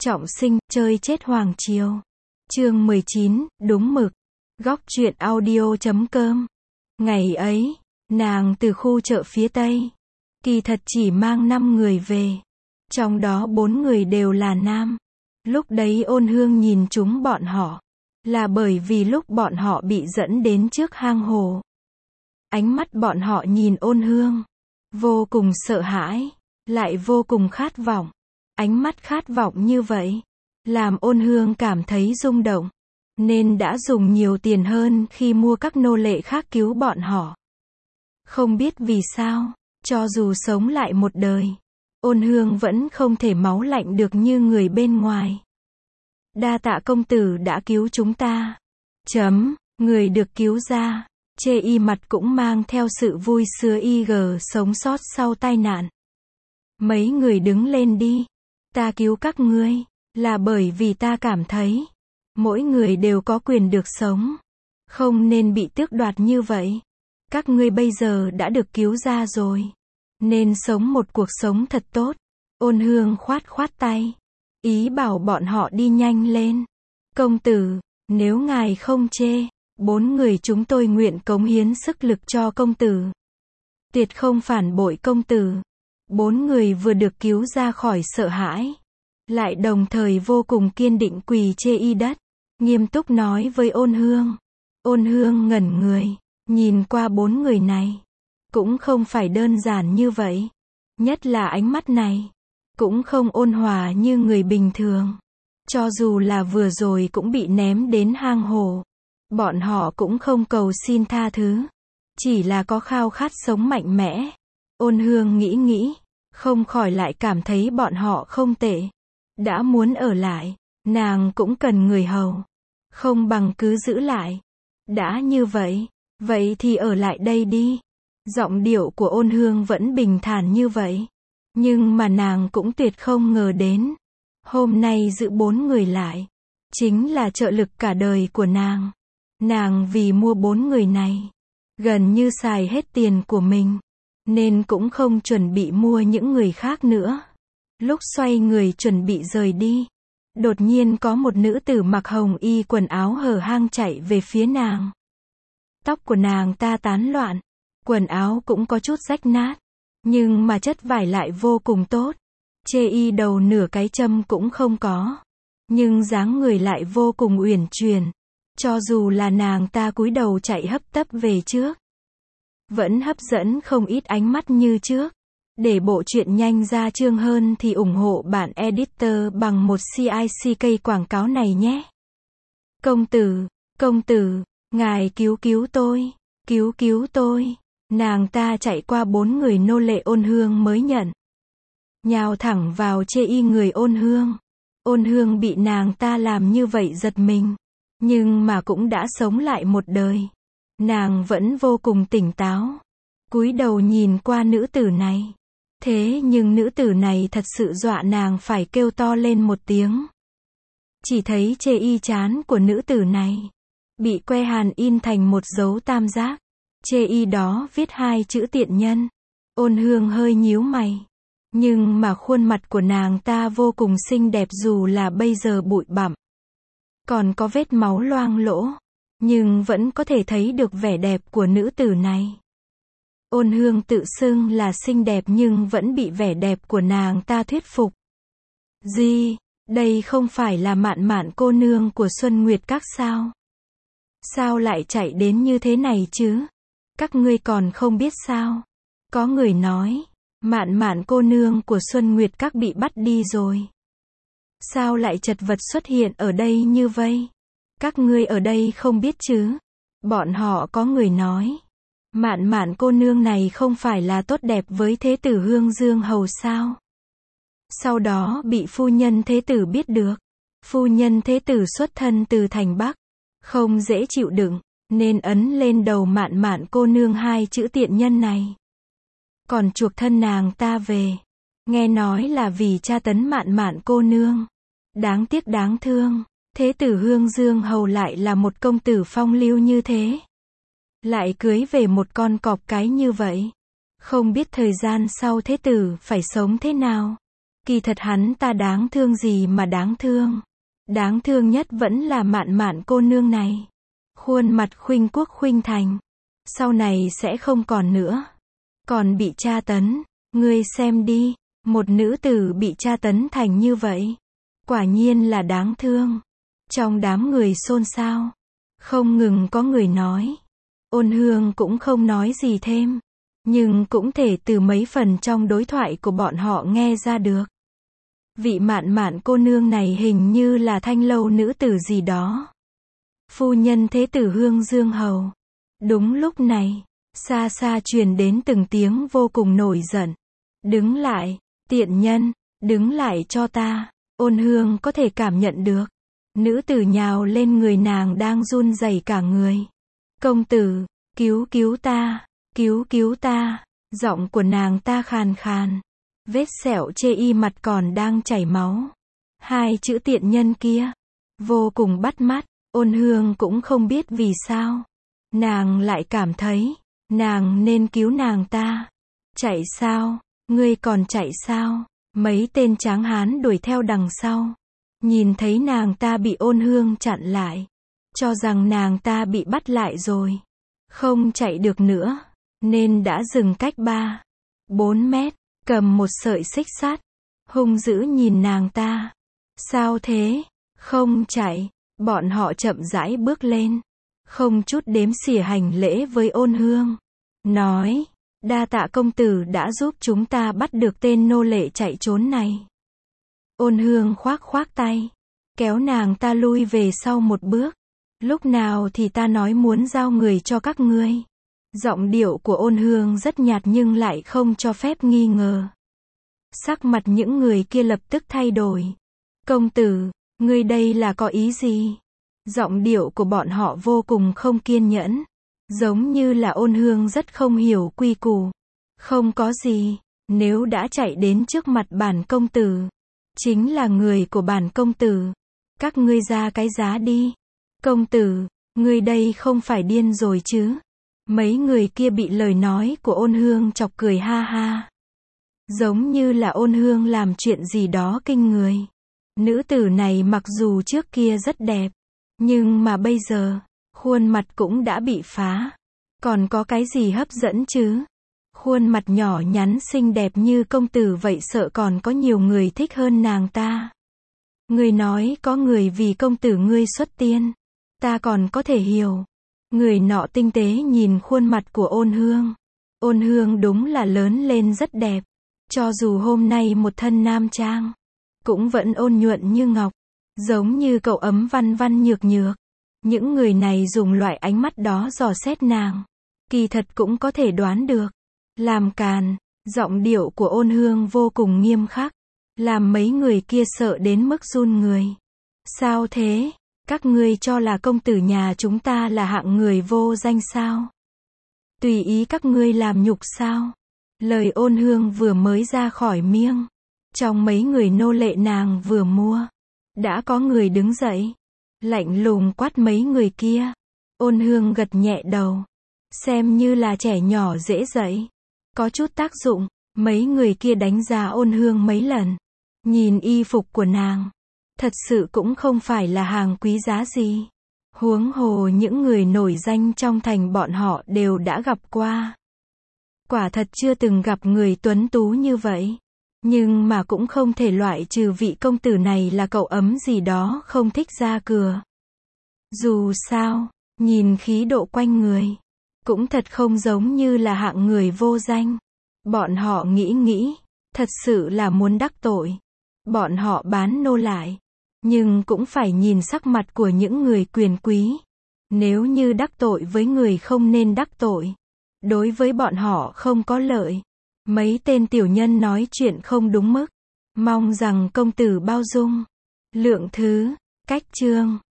Trọng sinh, chơi chết hoàng triều. Chương 19, đúng mực. Góc truyện audio.com. Ngày ấy, nàng từ khu chợ phía Tây. Kỳ thật chỉ mang 5 người về. Trong đó 4 người đều là nam. Lúc đấy Ôn Hương nhìn chúng bọn họ. Là bởi vì lúc bọn họ bị dẫn đến trước hang hồ. Ánh mắt bọn họ nhìn Ôn Hương. Vô cùng sợ hãi. Lại vô cùng khát vọng. Ánh mắt khát vọng như vậy. Làm Ôn Hương cảm thấy rung động. Nên đã dùng nhiều tiền hơn khi mua các nô lệ khác cứu bọn họ. Không biết vì sao, cho dù sống lại một đời, Ôn Hương vẫn không thể máu lạnh được như người bên ngoài. Đa tạ công tử đã cứu chúng ta. Người được cứu ra. Chê y mặt cũng mang theo sự vui sướng sống sót sau tai nạn. Mấy người đứng lên đi. Ta cứu các ngươi, là bởi vì ta cảm thấy, mỗi người đều có quyền được sống. Không nên bị tước đoạt như vậy. Các ngươi bây giờ đã được cứu ra rồi. Nên sống một cuộc sống thật tốt. Ôn Hương khoát tay. Ý bảo bọn họ đi nhanh lên. Công tử, nếu ngài không chê, 4 người chúng tôi nguyện cống hiến sức lực cho công tử. Tuyệt không phản bội công tử. 4 người vừa được cứu ra khỏi sợ hãi. Lại đồng thời vô cùng kiên định quỳ chê y đất. Nghiêm túc nói với Ôn Hương. Ôn Hương ngẩn người. Nhìn qua 4 người này. Cũng không phải đơn giản như vậy. Nhất là ánh mắt này. Cũng không ôn hòa như người bình thường. Cho dù là vừa rồi cũng bị ném đến hang hồ. Bọn họ cũng không cầu xin tha thứ. Chỉ là có khao khát sống mạnh mẽ. Ôn Hương nghĩ. Không khỏi lại cảm thấy bọn họ không tệ. Đã muốn ở lại, nàng cũng cần người hầu. Không bằng cứ giữ lại. Đã như vậy, vậy thì ở lại đây đi. Giọng điệu của Ôn Hương vẫn bình thản như vậy. Nhưng mà nàng cũng tuyệt không ngờ đến. Hôm nay giữ 4 người lại. Chính là trợ lực cả đời của nàng. Nàng vì mua 4 người này. Gần như xài hết tiền của mình. Nên cũng không chuẩn bị mua những người khác nữa. Lúc xoay người chuẩn bị rời đi. Đột nhiên có một nữ tử mặc hồng y quần áo hở hang chạy về phía nàng. Tóc của nàng ta tán loạn. Quần áo cũng có chút rách nát. Nhưng mà chất vải lại vô cùng tốt. Chê y đầu nửa cái châm cũng không có. Nhưng dáng người lại vô cùng uyển chuyển. Cho dù là nàng ta cúi đầu chạy hấp tấp về trước. Vẫn hấp dẫn không ít ánh mắt như trước. Để bộ truyện nhanh ra chương hơn thì ủng hộ bạn editor bằng một CICK quảng cáo này nhé. Công tử, ngài cứu tôi, cứu tôi. Nàng ta chạy qua 4 người nô lệ Ôn Hương mới nhận. Nhào thẳng vào chê y người Ôn Hương. Ôn Hương bị nàng ta làm như vậy giật mình. Nhưng mà cũng đã sống lại một đời. Nàng vẫn vô cùng tỉnh táo. Cúi đầu nhìn qua nữ tử này. Thế nhưng nữ tử này thật sự dọa nàng phải kêu to lên một tiếng. Chỉ thấy chê y trán của nữ tử này. Bị que hàn in thành một dấu tam giác. Chê y đó viết 2 chữ tiện nhân. Ôn Hương hơi nhíu mày. Nhưng mà khuôn mặt của nàng ta vô cùng xinh đẹp dù là bây giờ bụi bặm. Còn có vết máu loang lỗ. Nhưng vẫn có thể thấy được vẻ đẹp của nữ tử này. Ôn Hương tự xưng là xinh đẹp nhưng vẫn bị vẻ đẹp của nàng ta thuyết phục. Gì? Đây không phải là Mạn Mạn cô nương của Xuân Nguyệt Các sao? Sao lại chạy đến như thế này chứ? Các ngươi còn không biết sao? Có người nói, Mạn Mạn cô nương của Xuân Nguyệt Các bị bắt đi rồi. Sao lại chật vật xuất hiện ở đây như vậy? Các ngươi ở đây không biết chứ? Bọn họ có người nói, Mạn Mạn cô nương này không phải là tốt đẹp với Thế tử Hương Dương Hầu sao? Sau đó bị phu nhân Thế tử biết được. Phu nhân Thế tử xuất thân từ thành Bắc. Không dễ chịu đựng, nên ấn lên đầu Mạn Mạn cô nương 2 chữ tiện nhân này. Còn chuộc thân nàng ta về. Nghe nói là vì tra tấn Mạn Mạn cô nương. Đáng tiếc đáng thương. Thế tử Hương Dương Hầu lại là một công tử phong lưu như thế. Lại cưới về một con cọp cái như vậy. Không biết thời gian sau thế tử phải sống thế nào. Kỳ thật hắn ta đáng thương gì mà đáng thương. Đáng thương nhất vẫn là Mạn Mạn cô nương này. Khuôn mặt khuynh quốc khuynh thành. Sau này sẽ không còn nữa. Còn bị tra tấn. Ngươi xem đi. Một nữ tử bị tra tấn thành như vậy. Quả nhiên là đáng thương. Trong đám người xôn xao. Không ngừng có người nói. Ôn Hương cũng không nói gì thêm. Nhưng cũng thể từ mấy phần trong đối thoại của bọn họ nghe ra được. Vị Mạn Mạn cô nương này hình như là Thanh Lâu nữ tử gì đó. Phu nhân thế tử Hương Dương Hầu. Đúng lúc này, xa xa truyền đến từng tiếng vô cùng nổi giận. Đứng lại, tiện nhân, đứng lại cho ta. Ôn Hương có thể cảm nhận được. Nữ tử nhào lên người nàng đang run rẩy cả người. Công tử, cứu cứu ta, cứu cứu ta. Giọng của nàng ta khàn khàn. Vết sẹo chê y mặt còn đang chảy máu. Hai chữ tiện nhân kia. Vô cùng bắt mắt. Ôn Hương cũng không biết vì sao. Nàng lại cảm thấy. Nàng nên cứu nàng ta. Chạy sao? Ngươi còn chạy sao? Mấy tên tráng hán đuổi theo đằng sau. Nhìn thấy nàng ta bị Ôn Hương chặn lại. Cho rằng nàng ta bị bắt lại rồi. Không chạy được nữa. Nên đã dừng cách 3-4 mét. Cầm một sợi xích sắt. Hung dữ nhìn nàng ta. Sao thế? Không chạy. Bọn họ chậm rãi bước lên. Không chút đếm xỉa hành lễ với Ôn Hương. Nói. Đa tạ công tử đã giúp chúng ta bắt được tên nô lệ chạy trốn này. Ôn Hương khoác khoác tay. Kéo nàng ta lui về sau một bước. Lúc nào thì ta nói muốn giao người cho các ngươi. Giọng điệu của Ôn Hương rất nhạt nhưng lại không cho phép nghi ngờ. Sắc mặt những người kia lập tức thay đổi. Công tử, ngươi đây là có ý gì? Giọng điệu của bọn họ vô cùng không kiên nhẫn. Giống như là Ôn Hương rất không hiểu quy củ. Không có gì, nếu đã chạy đến trước mặt bản công tử. Chính là người của bản công tử. Các ngươi ra cái giá đi. Công tử, ngươi đây không phải điên rồi chứ? Mấy người kia bị lời nói của Ôn Hương chọc cười ha ha. Giống như là Ôn Hương làm chuyện gì đó kinh người. Nữ tử này mặc dù trước kia rất đẹp. Nhưng mà bây giờ, khuôn mặt cũng đã bị phá. Còn có cái gì hấp dẫn chứ? Khuôn mặt nhỏ nhắn xinh đẹp như công tử vậy sợ còn có nhiều người thích hơn nàng ta. Người nói có người vì công tử ngươi xuất tiên. Ta còn có thể hiểu. Người nọ tinh tế nhìn khuôn mặt của Ôn Hương. Ôn Hương đúng là lớn lên rất đẹp. Cho dù hôm nay một thân nam trang. Cũng vẫn ôn nhuận như ngọc. Giống như cậu ấm văn văn nhược nhược. Những người này dùng loại ánh mắt đó dò xét nàng. Kỳ thật cũng có thể đoán được. Làm càn. Giọng điệu của Ôn Hương vô cùng nghiêm khắc. Làm mấy người kia sợ đến mức run người. Sao thế? Các ngươi cho là công tử nhà chúng ta là hạng người vô danh sao? Tùy ý các ngươi làm nhục sao? Lời Ôn Hương vừa mới ra khỏi miệng. Trong mấy người nô lệ nàng vừa mua. Đã có người đứng dậy. Lạnh lùng quát mấy người kia. Ôn Hương gật nhẹ đầu. Xem như là trẻ nhỏ dễ dậy. Có chút tác dụng. Mấy người kia đánh giá Ôn Hương mấy lần. Nhìn y phục của nàng. Thật sự cũng không phải là hàng quý giá gì. Huống hồ những người nổi danh trong thành bọn họ đều đã gặp qua. Quả thật chưa từng gặp người tuấn tú như vậy. Nhưng mà cũng không thể loại trừ vị công tử này là cậu ấm gì đó không thích ra cửa. Dù sao, nhìn khí độ quanh người. Cũng thật không giống như là hạng người vô danh. Bọn họ nghĩ, thật sự là muốn đắc tội. Bọn họ bán nô lại. Nhưng cũng phải nhìn sắc mặt của những người quyền quý. Nếu như đắc tội với người không nên đắc tội. Đối với bọn họ không có lợi. Mấy tên tiểu nhân nói chuyện không đúng mức. Mong rằng công tử bao dung. Lượng thứ, cách chương.